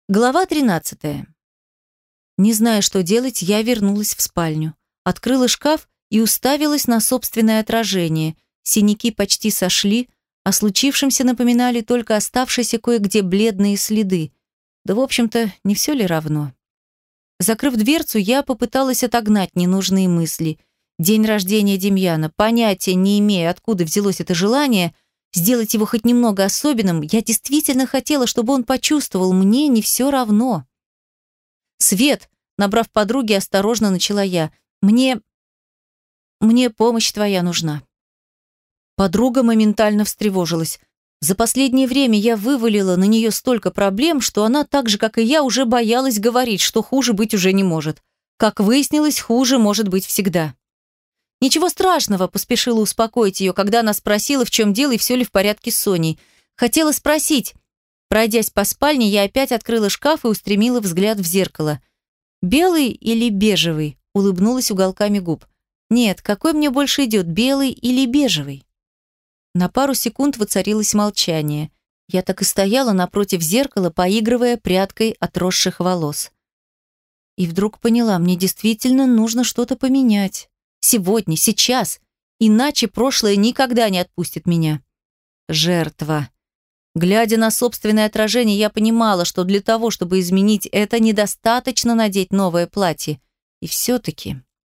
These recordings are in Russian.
Глава 13. Не зная, что делать, я вернулась в спальню. Открыла шкаф и уставилась на собственное отражение. Синяки почти сошли, о случившемся напоминали только оставшиеся кое-где бледные следы. Да, в общем-то, не все ли равно? Закрыв дверцу, я попыталась отогнать ненужные мысли. День рождения Демьяна, понятия не имея, откуда взялось это желание сделать его хоть немного особенным, я действительно хотела, чтобы он почувствовал, мне не все равно. «Свет», набрав подруги, осторожно начала я, «мне помощь твоя нужна». Подруга моментально встревожилась. За последнее время я вывалила на нее столько проблем, что она, так же, как и я, уже боялась говорить, что хуже быть уже не может. Как выяснилось, хуже может быть всегда. «Ничего страшного», — поспешила успокоить ее, когда она спросила, в чем дело и все ли в порядке с Соней. Хотела спросить. Пройдясь по спальне, я опять открыла шкаф и устремила взгляд в зеркало. «Белый или бежевый?» — улыбнулась уголками губ. «Нет, какой мне больше идет, белый или бежевый?» На пару секунд воцарилось молчание. Я так и стояла напротив зеркала, поигрывая прядкой отросших волос. И вдруг поняла, мне действительно нужно что-то поменять. Сегодня, сейчас. Иначе прошлое никогда не отпустит меня. Жертва. Глядя на собственное отражение, я понимала, что для того, чтобы изменить это, недостаточно надеть новое платье. И все-таки...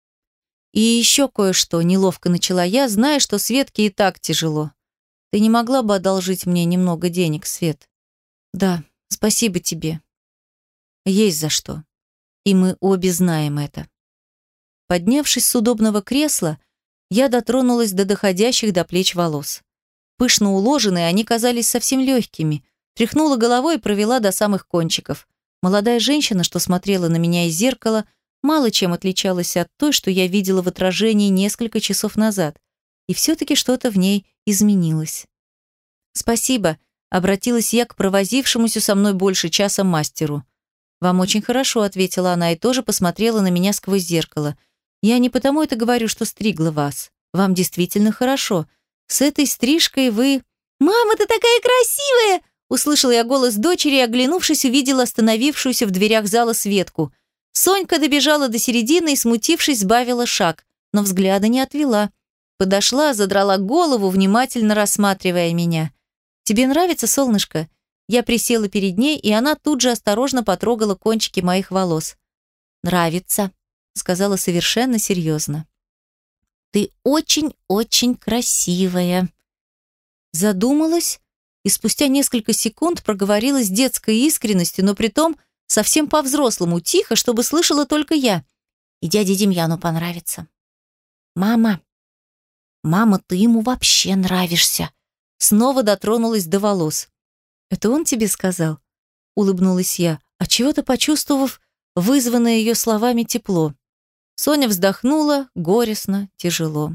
И еще кое-что неловко начала я, зная, что Светке и так тяжело. Ты не могла бы одолжить мне немного денег, Свет? Да, спасибо тебе. Есть за что. И мы обе знаем это. Поднявшись с удобного кресла, я дотронулась до доходящих до плеч волос. Пышно уложенные, они казались совсем легкими. Тряхнула головой и провела до самых кончиков. Молодая женщина, что смотрела на меня из зеркала, мало чем отличалась от той, что я видела в отражении несколько часов назад. И все-таки что-то в ней изменилось. «Спасибо», — обратилась я к провозившемуся со мной больше часа мастеру. «Вам очень хорошо», — ответила она и тоже посмотрела на меня сквозь зеркало. «Я не потому это говорю, что стригла вас. Вам действительно хорошо. С этой стрижкой вы...» «Мама, ты такая красивая!» Услышала я голос дочери и, оглянувшись, увидела остановившуюся в дверях зала Светку. Сонька добежала до середины и, смутившись, сбавила шаг, но взгляда не отвела. Подошла, задрала голову, внимательно рассматривая меня. «Тебе нравится, солнышко?» Я присела перед ней, и она тут же осторожно потрогала кончики моих волос. «Нравится», — сказала совершенно серьезно. «Ты очень-очень красивая». Задумалась и спустя несколько секунд проговорила с детской искренностью, но притом совсем по-взрослому, тихо, чтобы слышала только я. «И дяде Демьяну понравится». «Мама, ты ему вообще нравишься». Снова дотронулась до волос. «Это он тебе сказал?» — улыбнулась я, отчего-то почувствовав вызванное ее словами тепло. Соня вздохнула, горестно, тяжело.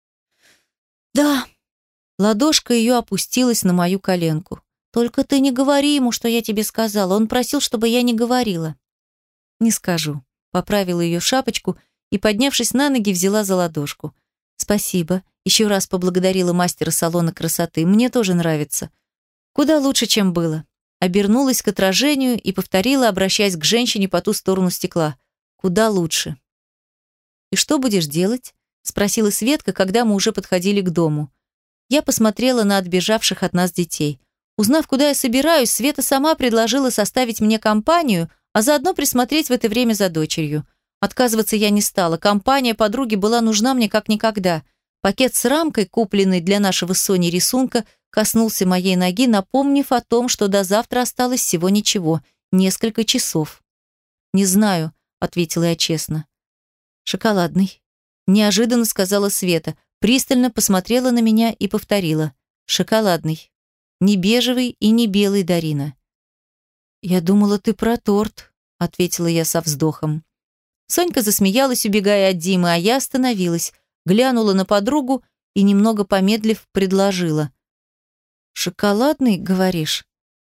«Да». Ладошка ее опустилась на мою коленку. «Только ты не говори ему, что я тебе сказала. Он просил, чтобы я не говорила». «Не скажу». Поправила ее шапочку и, поднявшись на ноги, взяла за ладошку. «Спасибо». Еще раз поблагодарила мастера салона красоты. «Мне тоже нравится. Куда лучше, чем было». Обернулась к отражению и повторила, обращаясь к женщине по ту сторону стекла. «Куда лучше». «И что будешь делать?» — спросила Светка, когда мы уже подходили к дому. Я посмотрела на отбежавших от нас детей. Узнав, куда я собираюсь, Света сама предложила составить мне компанию, а заодно присмотреть в это время за дочерью. Отказываться я не стала. Компания подруги была нужна мне как никогда. Пакет с рамкой, купленный для нашего с Соней рисунка, коснулся моей ноги, напомнив о том, что до завтра осталось всего ничего, несколько часов. «Не знаю», — ответила я честно. «Шоколадный», — неожиданно сказала Света, пристально посмотрела на меня и повторила. «Шоколадный. Не бежевый и не белый, Дарина». «Я думала, ты про торт», — ответила я со вздохом. Сонька засмеялась, убегая от Димы, а я остановилась, глянула на подругу и, немного помедлив, предложила. «Шоколадный, говоришь?»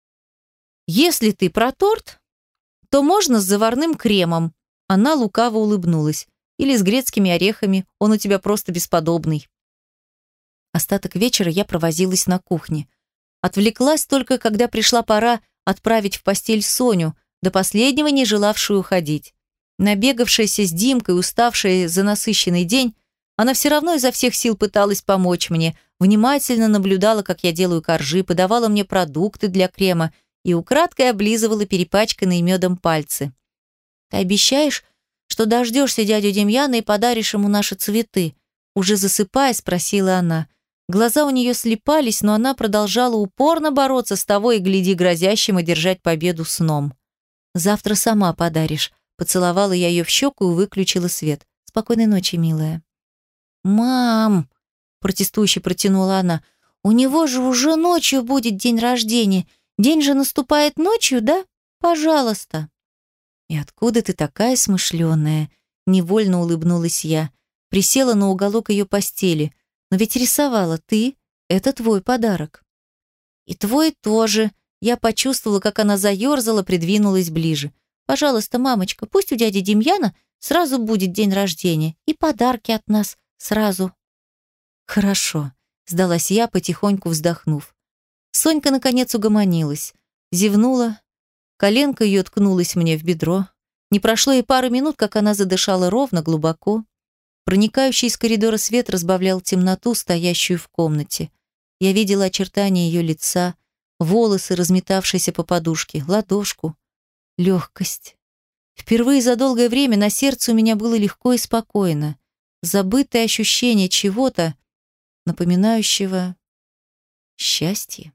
«Если ты про торт, то можно с заварным кремом». Она лукаво улыбнулась. «Или с грецкими орехами, он у тебя просто бесподобный». Остаток вечера я провозилась на кухне. Отвлеклась только, когда пришла пора отправить в постель Соню, до последнего не желавшую уходить. Набегавшаяся с Димкой, уставшая за насыщенный день, она все равно изо всех сил пыталась помочь мне, внимательно наблюдала, как я делаю коржи, подавала мне продукты для крема и украдкой облизывала перепачканные медом пальцы. «Ты обещаешь, что дождешься дядю Демьяна и подаришь ему наши цветы?» Уже засыпая, спросила она. Глаза у нее слипались, но она продолжала упорно бороться с того и гляди грозящим одержать победу сном. «Завтра сама подаришь», — поцеловала я ее в щеку и выключила свет. «Спокойной ночи, милая». «Мам!» – протестующе протянула она. «У него же уже ночью будет день рождения. День же наступает ночью, да? Пожалуйста». «И откуда ты такая смышленая?» – невольно улыбнулась я. Присела на уголок ее постели. «Но ведь рисовала ты. Это твой подарок». «И твой тоже». Я почувствовала, как она заерзала, придвинулась ближе. «Пожалуйста, мамочка, пусть у дяди Демьяна сразу будет день рождения. И подарки от нас сразу». «Хорошо», — сдалась я, потихоньку вздохнув. Сонька, наконец, угомонилась. Зевнула. Коленка ее ткнулась мне в бедро. Не прошло и пары минут, как она задышала ровно, глубоко. Проникающий из коридора свет разбавлял темноту, стоящую в комнате. Я видела очертания ее лица, волосы, разметавшиеся по подушке, ладошку, легкость. Впервые за долгое время на сердце у меня было легко и спокойно. Забытое ощущение чего-то, напоминающего счастье.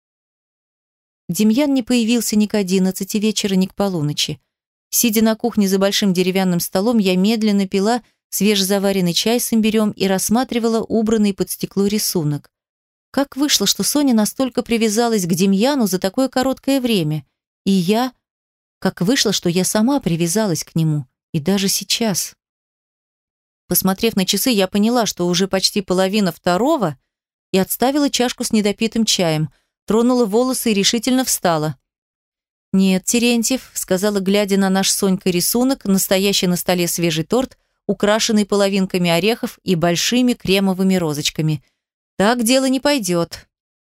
Демьян не появился ни к 11 вечера, ни к полуночи. Сидя на кухне за большим деревянным столом, я медленно пила свежезаваренный чай с имбирем и рассматривала убранный под стекло рисунок. Как вышло, что Соня настолько привязалась к Демьяну за такое короткое время? И я... Как вышло, что я сама привязалась к нему? И даже сейчас. Посмотрев на часы, я поняла, что уже почти половина второго, и отставила чашку с недопитым чаем, тронула волосы и решительно встала. «Нет, Терентьев», — сказала, глядя на наш с Сонькой рисунок, настоящий на столе свежий торт, украшенный половинками орехов и большими кремовыми розочками. «Так дело не пойдет».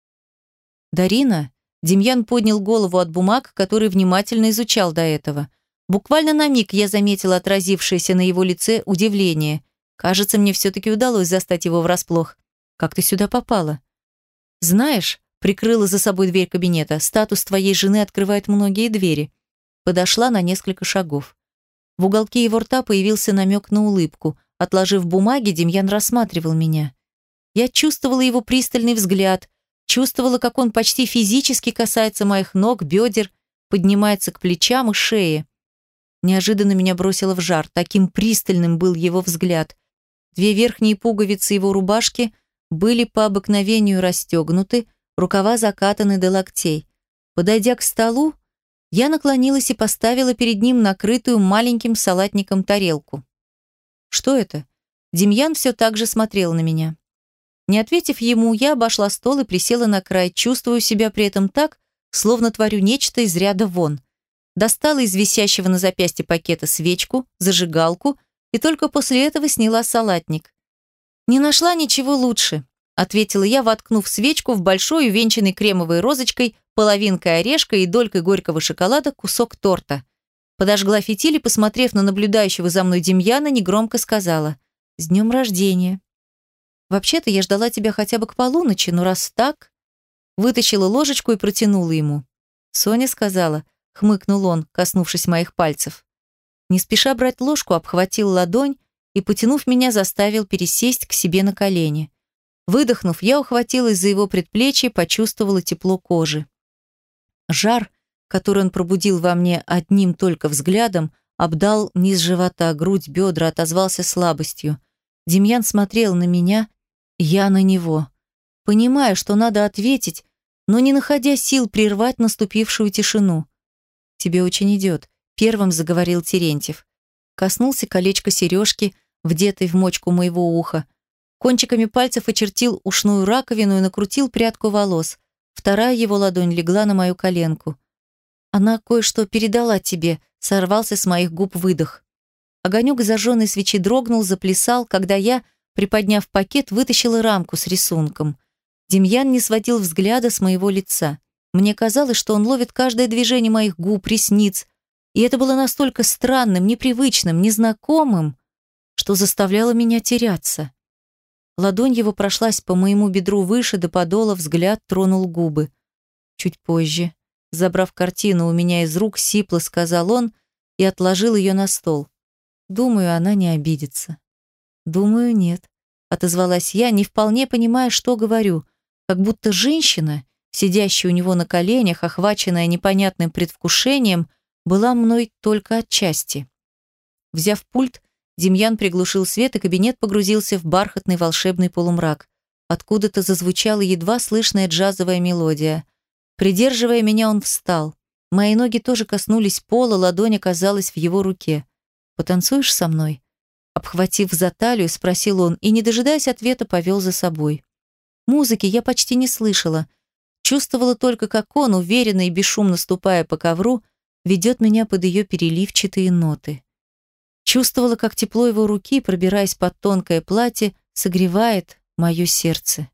«Дарина?» — Демьян поднял голову от бумаг, которые внимательно изучал до этого. Буквально на миг я заметила отразившееся на его лице удивление. Кажется, мне все-таки удалось застать его врасплох. «Как ты сюда попала?» «Знаешь», — прикрыла за собой дверь кабинета, «статус твоей жены открывает многие двери». Подошла на несколько шагов. В уголке его рта появился намек на улыбку. Отложив бумаги, Демьян рассматривал меня. Я чувствовала его пристальный взгляд, чувствовала, как он почти физически касается моих ног, бедер, поднимается к плечам и шее. Неожиданно меня бросило в жар, таким пристальным был его взгляд. Две верхние пуговицы его рубашки были по обыкновению расстегнуты, рукава закатаны до локтей. Подойдя к столу, я наклонилась и поставила перед ним накрытую маленьким салатником тарелку. «Что это?» Демьян все так же смотрел на меня. Не ответив ему, я обошла стол и присела на край, чувствуя себя при этом так, словно творю нечто из ряда вон. Достала из висящего на запястье пакета свечку, зажигалку и только после этого сняла салатник. «Не нашла ничего лучше», — ответила я, воткнув свечку в большой, увенчанный кремовой розочкой, половинкой орешка и долькой горького шоколада кусок торта. Подожгла фитиль и, посмотрев на наблюдающего за мной Демьяна, негромко сказала: «С днем рождения». «Вообще-то я ждала тебя хотя бы к полуночи, но раз так...» Вытащила ложечку и протянула ему. «Соня сказала», — хмыкнул он, коснувшись моих пальцев. Не спеша брать ложку, обхватил ладонь и, потянув меня, заставил пересесть к себе на колени. Выдохнув, я ухватилась за его предплечье, почувствовала тепло кожи. Жар, который он пробудил во мне одним только взглядом, обдал низ живота, грудь, бедра, отозвался слабостью. Демьян смотрел на меня, я на него. Понимая, что надо ответить, но не находя сил прервать наступившую тишину. «Тебе очень идет», — первым заговорил Терентьев. Коснулся колечка сережки, вдетой в мочку моего уха. Кончиками пальцев очертил ушную раковину и накрутил прядку волос. Вторая его ладонь легла на мою коленку. «Она кое-что передала тебе», — сорвался с моих губ выдох. Огонек зажженной свечи дрогнул, заплясал, когда я, приподняв пакет, вытащила рамку с рисунком. Демьян не сводил взгляда с моего лица. Мне казалось, что он ловит каждое движение моих губ, ресниц, И это было настолько странным, непривычным, незнакомым, что заставляло меня теряться. Ладонь его прошлась по моему бедру выше до подола, взгляд тронул губы. Чуть позже, забрав картину у меня из рук, сипло сказал он и отложил ее на стол. Думаю, она не обидится. Думаю, нет, отозвалась я, не вполне понимая, что говорю, как будто женщина, сидящая у него на коленях, охваченная непонятным предвкушением, была мной только отчасти. Взяв пульт, Демьян приглушил свет, и кабинет погрузился в бархатный волшебный полумрак. Откуда-то зазвучала едва слышная джазовая мелодия. Придерживая меня, он встал. Мои ноги тоже коснулись пола, ладонь оказалась в его руке. «Потанцуешь со мной?» Обхватив за талию, спросил он, и, не дожидаясь ответа, повел за собой. Музыки я почти не слышала. Чувствовала только, как он, уверенно и бесшумно ступая по ковру, ведет меня под ее переливчатые ноты. Чувствовала, как тепло его руки, пробираясь под тонкое платье, согревает мое сердце.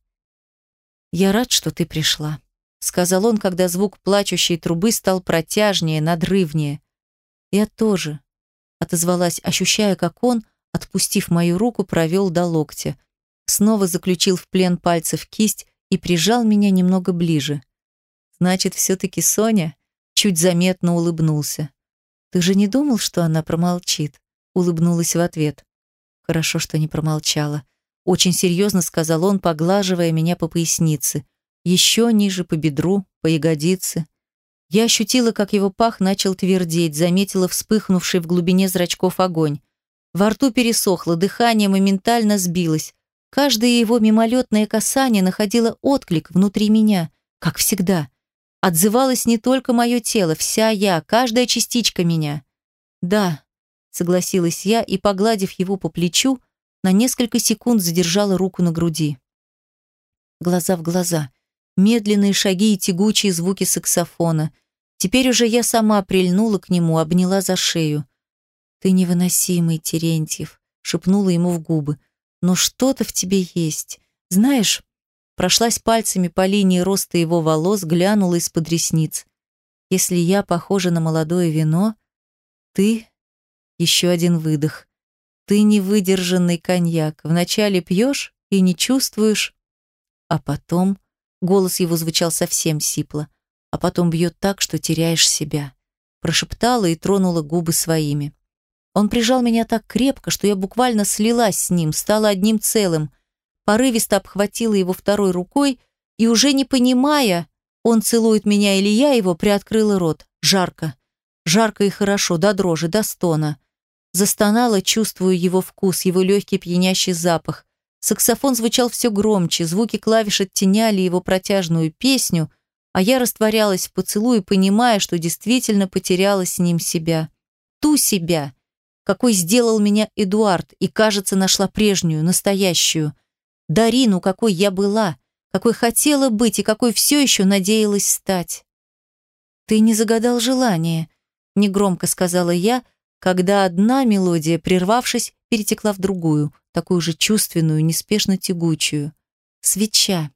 «Я рад, что ты пришла», — сказал он, когда звук плачущей трубы стал протяжнее, надрывнее. «Я тоже», — отозвалась, ощущая, как он, отпустив мою руку, провел до локтя. Снова заключил в плен пальцев кисть и прижал меня немного ближе. «Значит, все-таки Соня?» — чуть заметно улыбнулся. «Ты же не думал, что она промолчит?» — улыбнулась в ответ. «Хорошо, что не промолчала». Очень серьезно сказал он, поглаживая меня по пояснице. Еще ниже по бедру, по ягодице. Я ощутила, как его пах начал твердеть, заметила вспыхнувший в глубине зрачков огонь. Во рту пересохло, дыхание моментально сбилось. Каждое его мимолетное касание находило отклик внутри меня, как всегда. Отзывалось не только мое тело, вся я, каждая частичка меня. «Да», — согласилась я и, погладив его по плечу, на несколько секунд задержала руку на груди. Глаза в глаза, медленные шаги и тягучие звуки саксофона. Теперь уже я сама прильнула к нему, обняла за шею. «Ты невыносимый, Терентьев», — шепнула ему в губы. «Но что-то в тебе есть. Знаешь...» Прошлась пальцами по линии роста его волос, глянула из-под ресниц. «Если я похожа на молодое вино, ты...» Еще один выдох. «Ты невыдержанный коньяк. Вначале пьешь и не чувствуешь, а потом...» Голос его звучал совсем сипло. «А потом бьет так, что теряешь себя». Прошептала и тронула губы своими. Он прижал меня так крепко, что я буквально слилась с ним, стала одним целым. Порывисто обхватила его второй рукой и, уже не понимая, он целует меня или я его, приоткрыла рот. Жарко. Жарко и хорошо, до дрожи, до стона. Застонала, чувствуя его вкус, его легкий пьянящий запах. Саксофон звучал все громче, звуки клавиш оттеняли его протяжную песню, а я растворялась в поцелуе, понимая, что действительно потеряла с ним себя. Ту себя, какой сделал меня Эдуард, и, кажется, нашла прежнюю, настоящую. Дарину, какой я была, какой хотела быть и какой все еще надеялась стать. «Ты не загадал желание», — негромко сказала я, когда одна мелодия, прервавшись, перетекла в другую, такую же чувственную, неспешно тягучую. «Свеча».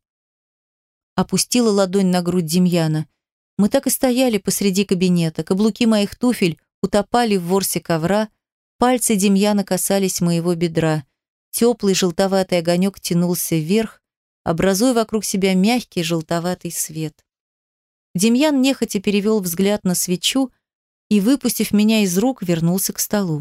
Опустила ладонь на грудь Демьяна. Мы так и стояли посреди кабинета, каблуки моих туфель утопали в ворсе ковра, пальцы Демьяна касались моего бедра. Теплый желтоватый огонек тянулся вверх, образуя вокруг себя мягкий желтоватый свет. Демьян нехотя перевел взгляд на свечу и, выпустив меня из рук, вернулся к столу.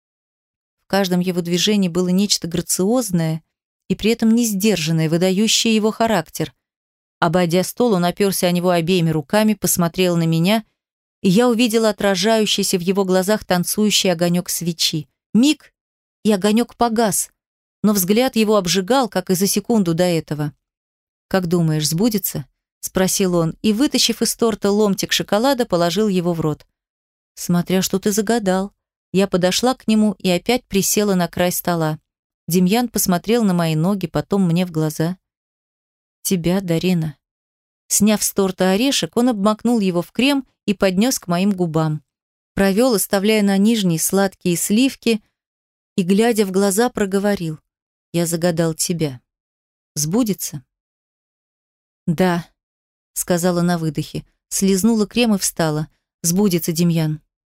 В каждом его движении было нечто грациозное и при этом не сдержанное, выдающее его характер. Обойдя стол, он оперся о него обеими руками, посмотрел на меня, и я увидела отражающийся в его глазах танцующий огонек свечи. Миг, и огонек погас, но взгляд его обжигал, как и за секунду до этого. «Как думаешь, сбудется?» — спросил он, и, вытащив из торта ломтик шоколада, положил его в рот. «Смотря что ты загадал». Я подошла к нему и опять присела на край стола. Демьян посмотрел на мои ноги, потом мне в глаза. «Тебя, Дарина». Сняв с торта орешек, он обмакнул его в крем и поднес к моим губам. Провел, оставляя на нижней сладкие сливки, и, глядя в глаза, проговорил. «Я загадал тебя. Сбудется?» «Да», — сказала на выдохе. Слизнула крем и встала. «Сбудется, Демьян».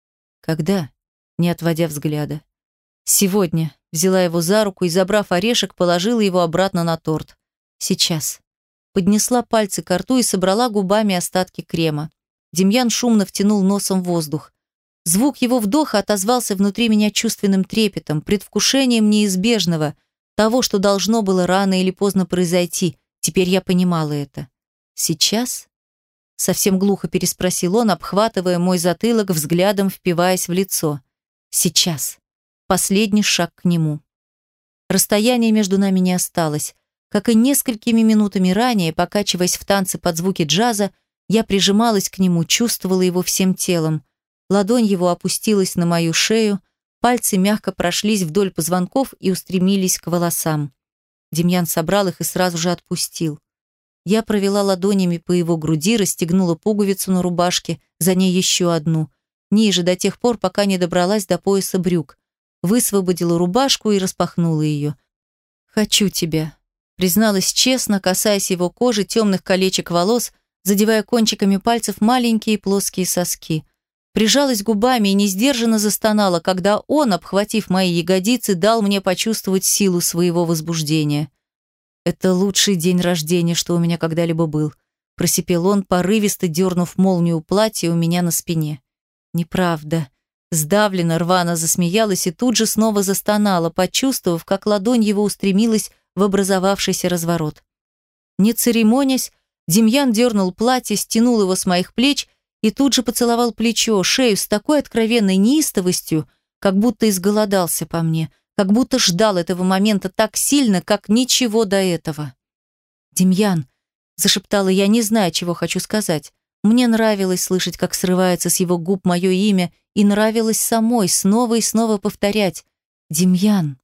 Когда? Не отводя взгляда. Сегодня. Взяла его за руку и, забрав орешек, положила его обратно на торт. Сейчас. Поднесла пальцы ко рту и собрала губами остатки крема. Демьян шумно втянул носом воздух. Звук его вдоха отозвался внутри меня чувственным трепетом, предвкушением неизбежного, того, что должно было рано или поздно произойти. Теперь я понимала это. Сейчас? Совсем глухо переспросил он, обхватывая мой затылок, взглядом впиваясь в лицо. Сейчас. Последний шаг к нему. Расстояние между нами не осталось. Как и несколькими минутами ранее, покачиваясь в танце под звуки джаза, я прижималась к нему, чувствовала его всем телом. Ладонь его опустилась на мою шею, пальцы мягко прошлись вдоль позвонков и устремились к волосам. Демьян собрал их и сразу же отпустил. Я провела ладонями по его груди, расстегнула пуговицу на рубашке, за ней еще одну, ниже до тех пор, пока не добралась до пояса брюк. Высвободила рубашку и распахнула ее. «Хочу тебя», призналась честно, касаясь его кожи, темных колечек волос, задевая кончиками пальцев маленькие плоские соски. Прижалась губами и несдержанно застонала, когда он, обхватив мои ягодицы, дал мне почувствовать силу своего возбуждения. «Это лучший день рождения, что у меня когда-либо был», просипел он, порывисто дернув молнию платья у меня на спине. «Неправда». Сдавленно, рвано засмеялась и тут же снова застонала, почувствовав, как ладонь его устремилась в образовавшийся разворот. Не церемонясь, Демьян дернул платье, стянул его с моих плеч и тут же поцеловал плечо, шею с такой откровенной неистовостью, как будто изголодался по мне, как будто ждал этого момента так сильно, как ничего до этого. «Демьян», — зашептала я, не зная, чего хочу сказать. Мне нравилось слышать, как срывается с его губ мое имя, и нравилось самой снова и снова повторять «Демьян».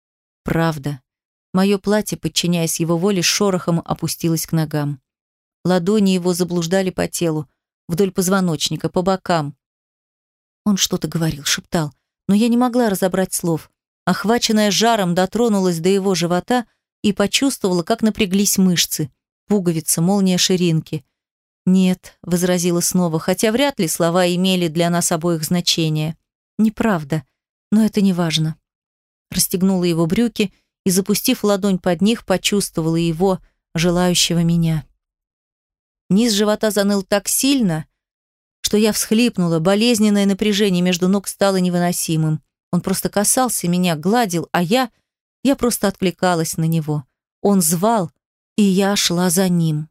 Правда. Мое платье, подчиняясь его воле, с шорохом опустилось к ногам. Ладони его заблуждали по телу, вдоль позвоночника, по бокам. Он что-то говорил, шептал, но я не могла разобрать слов. Охваченная жаром, дотронулась до его живота и почувствовала, как напряглись мышцы, пуговица, молния ширинки. «Нет», — возразила снова, хотя вряд ли слова имели для нас обоих значение. «Неправда, но это не важно». Расстегнула его брюки и, запустив ладонь под них, почувствовала его, желающего меня. Низ живота заныл так сильно, что я всхлипнула, болезненное напряжение между ног стало невыносимым. Он просто касался меня, гладил, а я просто откликалась на него. Он звал, и я шла за ним.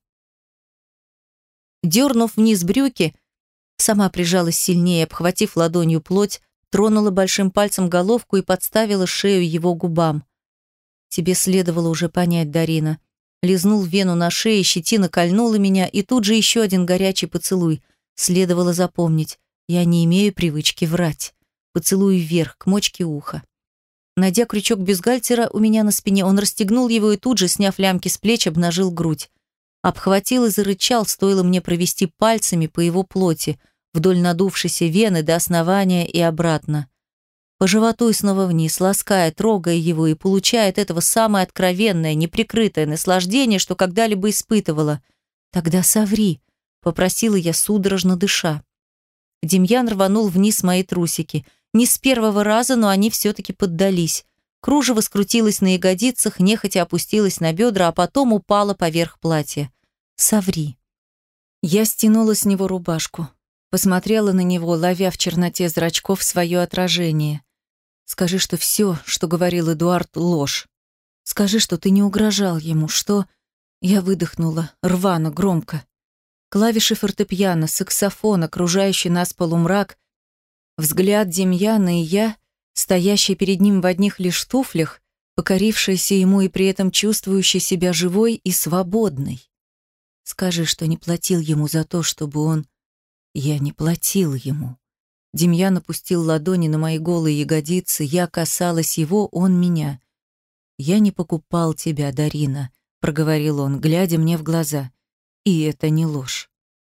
Дернув вниз брюки, сама прижалась сильнее, обхватив ладонью плоть, тронула большим пальцем головку и подставила шею его губам. «Тебе следовало уже понять, Дарина». Лизнул вену на шее, щетина кольнула меня, и тут же еще один горячий поцелуй. Следовало запомнить, я не имею привычки врать. Поцелуй вверх, к мочке уха. Найдя крючок бюстгальтера у меня на спине, он расстегнул его и тут же, сняв лямки с плеч, обнажил грудь. Обхватил и зарычал, стоило мне провести пальцами по его плоти, вдоль надувшейся вены до основания и обратно. По животу и снова вниз, лаская, трогая его и получая от этого самое откровенное, неприкрытое наслаждение, что когда-либо испытывала. «Тогда соври», — попросила я, судорожно дыша. Демьян рванул вниз мои трусики. Не с первого раза, но они все-таки поддались. Кружево скрутилось на ягодицах, нехотя опустилось на бедра, а потом упало поверх платья. «Соври». Я стянула с него рубашку. Посмотрела на него, ловя в черноте зрачков свое отражение. «Скажи, что все, что говорил Эдуард, ложь. Скажи, что ты не угрожал ему, что...» Я выдохнула, рвано, громко. Клавиши фортепиано, саксофон, окружающий нас полумрак, взгляд Демьяна и я, стоящие перед ним в одних лишь туфлях, покорившаяся ему и при этом чувствующая себя живой и свободной. Скажи, что не платил ему за то, чтобы он... Я не платил ему. Демьян опустил ладони на мои голые ягодицы, я касалась его, он меня. «Я не покупал тебя, Дарина», — проговорил он, глядя мне в глаза. И это не ложь.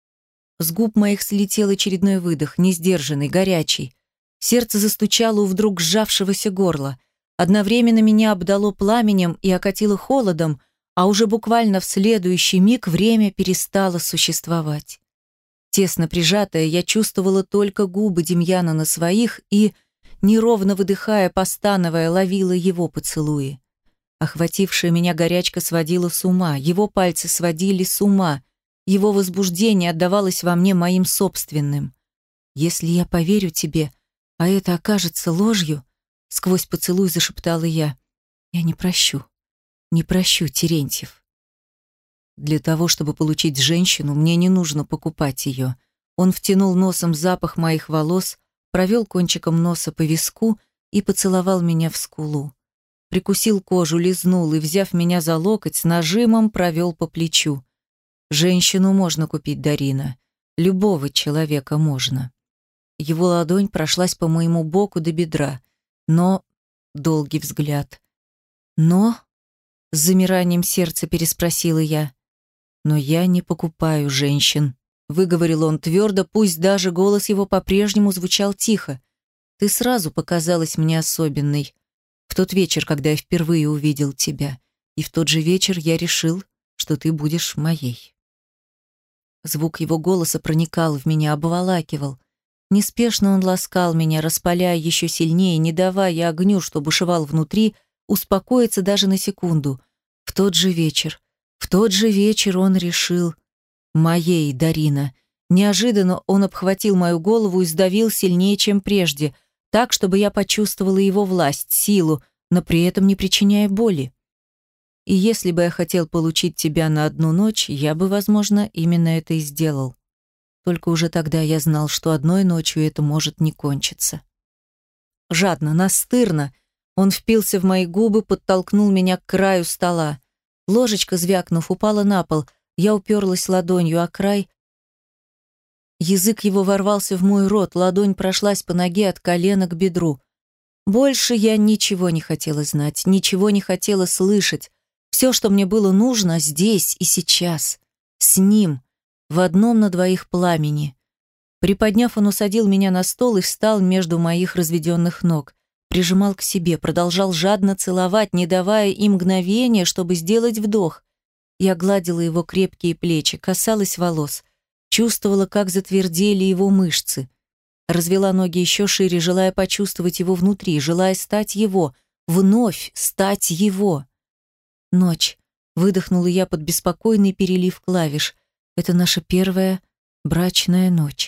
С губ моих слетел очередной выдох, несдержанный, горячий. Сердце застучало у вдруг сжавшегося горла. Одновременно меня обдало пламенем и окатило холодом, а уже буквально в следующий миг время перестало существовать. Тесно прижатая, я чувствовала только губы Демьяна на своих и, неровно выдыхая, постановая, ловила его поцелуи. Охватившая меня горячка сводила с ума, его пальцы сводили с ума, его возбуждение отдавалось во мне моим собственным. «Если я поверю тебе, а это окажется ложью», — сквозь поцелуй зашептала я не прощу, не прощу, Терентьев. Для того, чтобы получить женщину, мне не нужно покупать ее. Он втянул носом запах моих волос, провел кончиком носа по виску и поцеловал меня в скулу. Прикусил кожу, лизнул и, взяв меня за локоть, с нажимом провел по плечу. Женщину можно купить, Дарина. Любого человека можно. Его ладонь прошлась по моему боку до бедра. Но... Долгий взгляд. Но... С замиранием сердца переспросила я. «Но я не покупаю женщин», — выговорил он твердо, пусть даже голос его по-прежнему звучал тихо. «Ты сразу показалась мне особенной. В тот вечер, когда я впервые увидел тебя. И в тот же вечер я решил, что ты будешь моей». Звук его голоса проникал в меня, обволакивал. Неспешно он ласкал меня, распаляя еще сильнее, не давая огню, что бушевал внутри, успокоиться даже на секунду. В тот же вечер он решил моей, Дарина. Неожиданно он обхватил мою голову и сдавил сильнее, чем прежде, так, чтобы я почувствовала его власть, силу, но при этом не причиняя боли. И если бы я хотел получить тебя на одну ночь, я бы, возможно, именно это и сделал. Только уже тогда я знал, что одной ночью это может не кончиться. Жадно, настырно он впился в мои губы, подтолкнул меня к краю стола. Ложечка, звякнув, упала на пол. Я уперлась ладонью о край. Язык его ворвался в мой рот, ладонь прошлась по ноге от колена к бедру. Больше я ничего не хотела знать, ничего не хотела слышать. Все, что мне было нужно, здесь и сейчас. С ним, в одном на двоих пламени. Приподняв, он усадил меня на стол и встал между моих разведенных ног. Прижимал к себе, продолжал жадно целовать, не давая им мгновения, чтобы сделать вдох. Я гладила его крепкие плечи, касалась волос, чувствовала, как затвердели его мышцы. Развела ноги еще шире, желая почувствовать его внутри, желая стать его, вновь стать его. Ночь. Выдохнула я под беспокойный перелив клавиш. Это наша первая брачная ночь.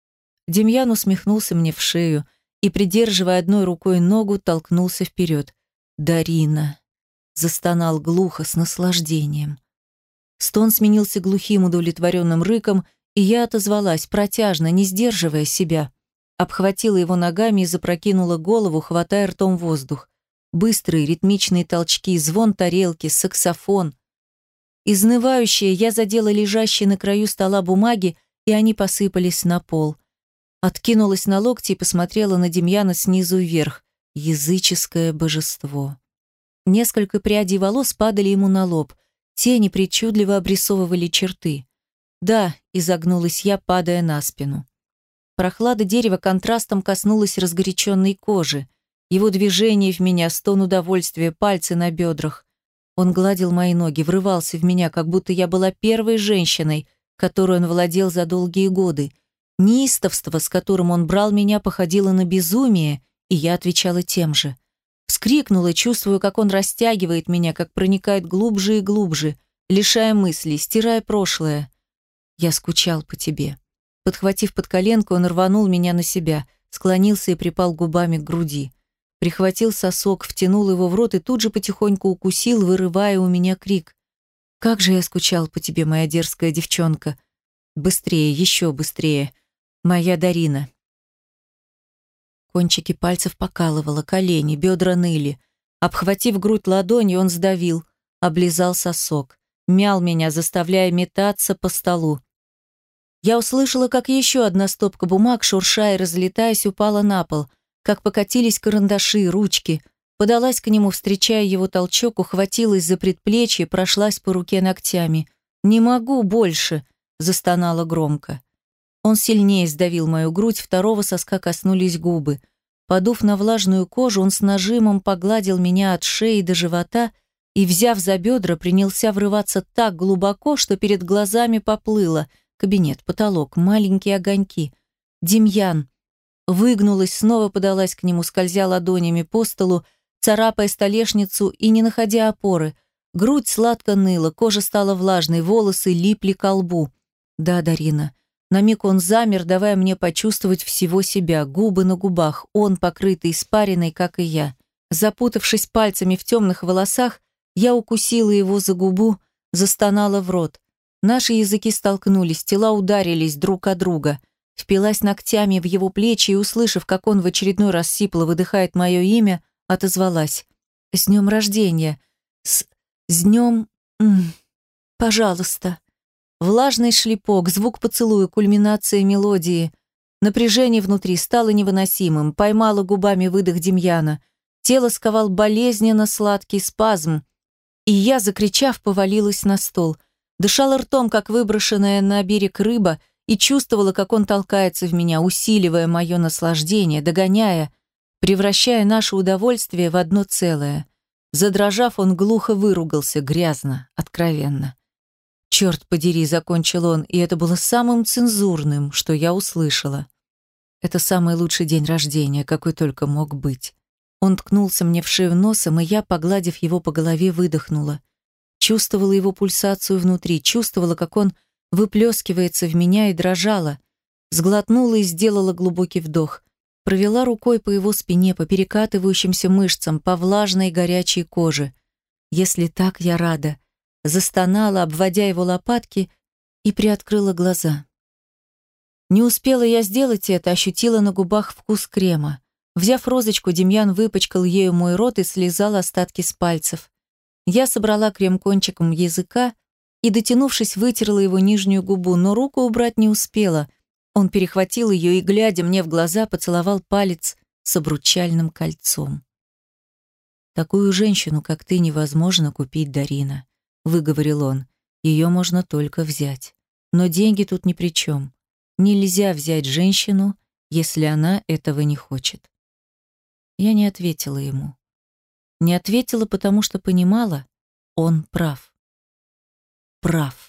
Демьян усмехнулся мне в шею и, придерживая одной рукой ногу, толкнулся вперед. «Дарина!» Застонал глухо, с наслаждением. Стон сменился глухим удовлетворенным рыком, и я отозвалась, протяжно, не сдерживая себя. Обхватила его ногами и запрокинула голову, хватая ртом воздух. Быстрые ритмичные толчки, звон тарелки, саксофон. Изнывающая, я задела лежащие на краю стола бумаги, и они посыпались на пол. Откинулась на локти и посмотрела на Демьяна снизу вверх. Языческое божество. Несколько прядей волос падали ему на лоб. Тени причудливо обрисовывали черты. «Да», — изогнулась я, падая на спину. Прохлада дерева контрастом коснулась разгоряченной кожи. Его движение в меня, стон удовольствия, пальцы на бедрах. Он гладил мои ноги, врывался в меня, как будто я была первой женщиной, которой он владел за долгие годы. Неистовство, с которым он брал меня, походило на безумие, и я отвечала тем же. Вскрикнула, чувствуя, как он растягивает меня, как проникает глубже и глубже, лишая мыслей, стирая прошлое. «Я скучал по тебе». Подхватив под коленку, он рванул меня на себя, склонился и припал губами к груди. Прихватил сосок, втянул его в рот и тут же потихоньку укусил, вырывая у меня крик. «Как же я скучал по тебе, моя дерзкая девчонка! Быстрее, еще быстрее! Моя Дарина!» Кончики пальцев покалывало, колени, бедра ныли. Обхватив грудь ладонью, он сдавил, облизал сосок, мял меня, заставляя метаться по столу. Я услышала, как еще одна стопка бумаг, шуршая и разлетаясь, упала на пол, как покатились карандаши, ручки. Подалась к нему, встречая его толчок, ухватилась за предплечье, прошлась по руке ногтями. «Не могу больше!» – застонала громко. Он сильнее сдавил мою грудь, второго соска коснулись губы. Подув на влажную кожу, он с нажимом погладил меня от шеи до живота и, взяв за бедра, принялся врываться так глубоко, что перед глазами поплыло. Кабинет, потолок, маленькие огоньки. Демьян. Выгнулась, снова подалась к нему, скользя ладонями по столу, царапая столешницу и не находя опоры. Грудь сладко ныла, кожа стала влажной, волосы липли к лбу. Да, Дарина. На миг он замер, давая мне почувствовать всего себя, губы на губах, он покрытый испариной, как и я. Запутавшись пальцами в темных волосах, я укусила его за губу, застонала в рот. Наши языки столкнулись, тела ударились друг о друга. Впилась ногтями в его плечи и, услышав, как он в очередной раз сипло выдыхает мое имя, отозвалась. «С днем рождения! С днем... Пожалуйста!» Влажный шлепок, звук поцелуя, кульминация мелодии. Напряжение внутри стало невыносимым, поймала губами выдох Демьяна. Тело сковал болезненно сладкий спазм, и я, закричав, повалилась на стол. Дышала ртом, как выброшенная на берег рыба, и чувствовала, как он толкается в меня, усиливая мое наслаждение, догоняя, превращая наше удовольствие в одно целое. Задрожав, он глухо выругался, грязно, откровенно. «Черт подери», — закончил он, и это было самым цензурным, что я услышала. Это самый лучший день рождения, какой только мог быть. Он ткнулся мне в шею носом, и я, погладив его по голове, выдохнула. Чувствовала его пульсацию внутри, чувствовала, как он выплескивается в меня, и дрожала. Сглотнула и сделала глубокий вдох. Провела рукой по его спине, по перекатывающимся мышцам, по влажной горячей коже. Если так, я рада. Застонала, обводя его лопатки, и приоткрыла глаза. Не успела я сделать это, ощутила на губах вкус крема. Взяв розочку, Демьян выпачкал ею мой рот и слизал остатки с пальцев. Я собрала крем кончиком языка и, дотянувшись, вытерла его нижнюю губу, но руку убрать не успела. Он перехватил ее и, глядя мне в глаза, поцеловал палец с обручальным кольцом. «Такую женщину, как ты, невозможно купить, Дарина», — выговорил он. «Ее можно только взять. Но деньги тут ни при чем. Нельзя взять женщину, если она этого не хочет». Я не ответила ему. Не ответила, потому что понимала, он прав. Прав.